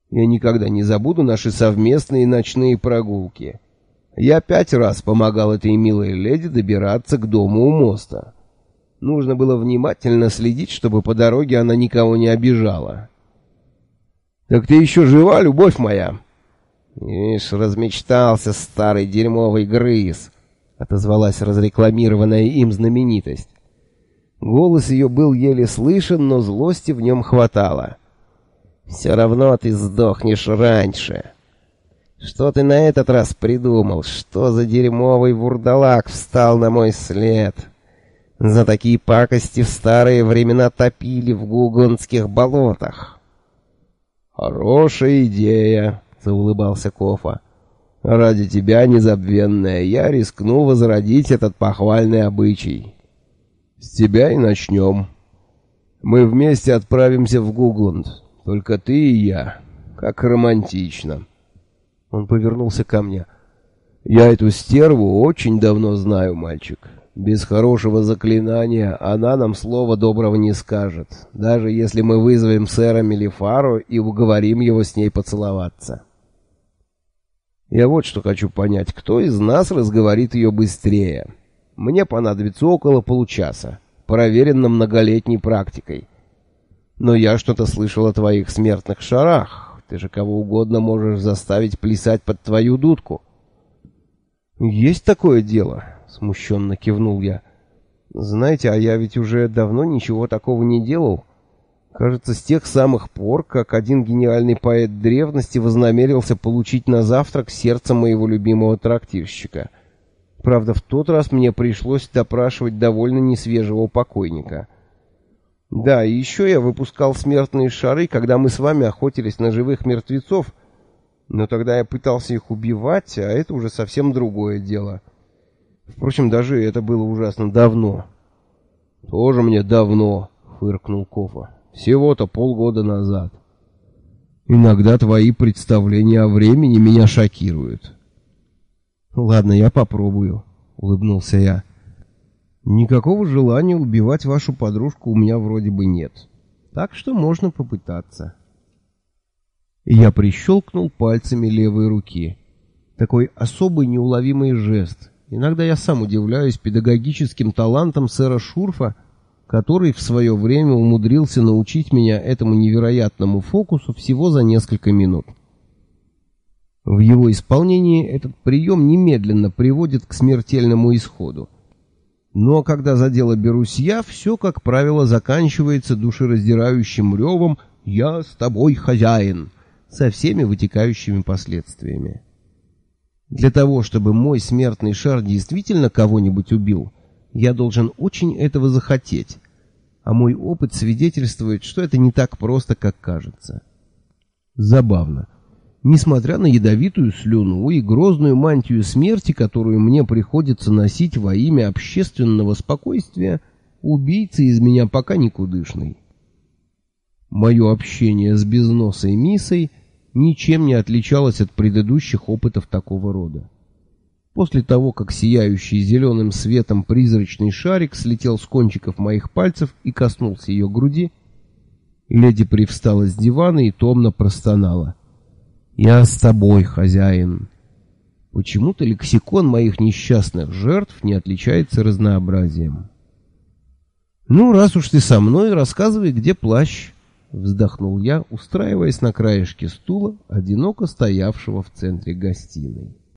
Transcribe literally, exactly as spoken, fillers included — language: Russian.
Я никогда не забуду наши совместные ночные прогулки. Я пять раз помогал этой милой леди добираться к дому у моста. Нужно было внимательно следить, чтобы по дороге она никого не обижала. «Так ты еще жива, любовь моя?» «Ишь, размечтался старый дерьмовый грыз», — отозвалась разрекламированная им знаменитость. Голос ее был еле слышен, но злости в нем хватало. «Все равно ты сдохнешь раньше. Что ты на этот раз придумал? Что за дерьмовый вурдалак встал на мой след? За такие пакости в старые времена топили в гугонских болотах». «Хорошая идея», — заулыбался Кофа. «Ради тебя, незабвенная, я рискну возродить этот похвальный обычай. С тебя и начнем. Мы вместе отправимся в Гугланд, только ты и я. Как романтично». Он повернулся ко мне. «Я эту стерву очень давно знаю, мальчик. Без хорошего заклинания она нам слова доброго не скажет, даже если мы вызовем сэра Мелифару и уговорим его с ней поцеловаться. Я вот что хочу понять, кто из нас разговорит ее быстрее. Мне понадобится около получаса, проверено многолетней практикой. Но я что-то слышал о твоих смертных шарах. Ты же кого угодно можешь заставить плясать под твою дудку». «Есть такое дело», — смущенно кивнул я. «Знаете, а я ведь уже давно ничего такого не делал. Кажется, с тех самых пор, как один гениальный поэт древности вознамерился получить на завтрак сердце моего любимого трактирщика. Правда, в тот раз мне пришлось допрашивать довольно несвежего покойника. Да, и еще я выпускал смертные шары, когда мы с вами охотились на живых мертвецов, но тогда я пытался их убивать, а это уже совсем другое дело. Впрочем, даже это было ужасно давно». «Тоже мне давно», — фыркнул Кофа. «Всего-то полгода назад. Иногда твои представления о времени меня шокируют». «Ладно, я попробую», — улыбнулся я. «Никакого желания убивать вашу подружку у меня вроде бы нет, так что можно попытаться». Я прищелкнул пальцами левой руки. Такой особый неуловимый жест. Иногда я сам удивляюсь педагогическим талантам сэра Шурфа, который в свое время умудрился научить меня этому невероятному фокусу всего за несколько минут. В его исполнении этот прием немедленно приводит к смертельному исходу. Но когда за дело берусь я, все, как правило, заканчивается душераздирающим ревом «Я с тобой, хозяин!» со всеми вытекающими последствиями. Для того, чтобы мой смертный шар действительно кого-нибудь убил, я должен очень этого захотеть, а мой опыт свидетельствует, что это не так просто, как кажется. Забавно. Несмотря на ядовитую слюну и грозную мантию смерти, которую мне приходится носить во имя общественного спокойствия, убийца из меня пока никудышный. Мое общение с безносой миссой ничем не отличалось от предыдущих опытов такого рода. После того, как сияющий зеленым светом призрачный шарик слетел с кончиков моих пальцев и коснулся ее груди, леди привстала с дивана и томно простонала: «Я с тобой, хозяин». Почему-то лексикон моих несчастных жертв не отличается разнообразием. «Ну, раз уж ты со мной, рассказывай, где плащ», — вздохнул я, устраиваясь на краешке стула, одиноко стоявшего в центре гостиной.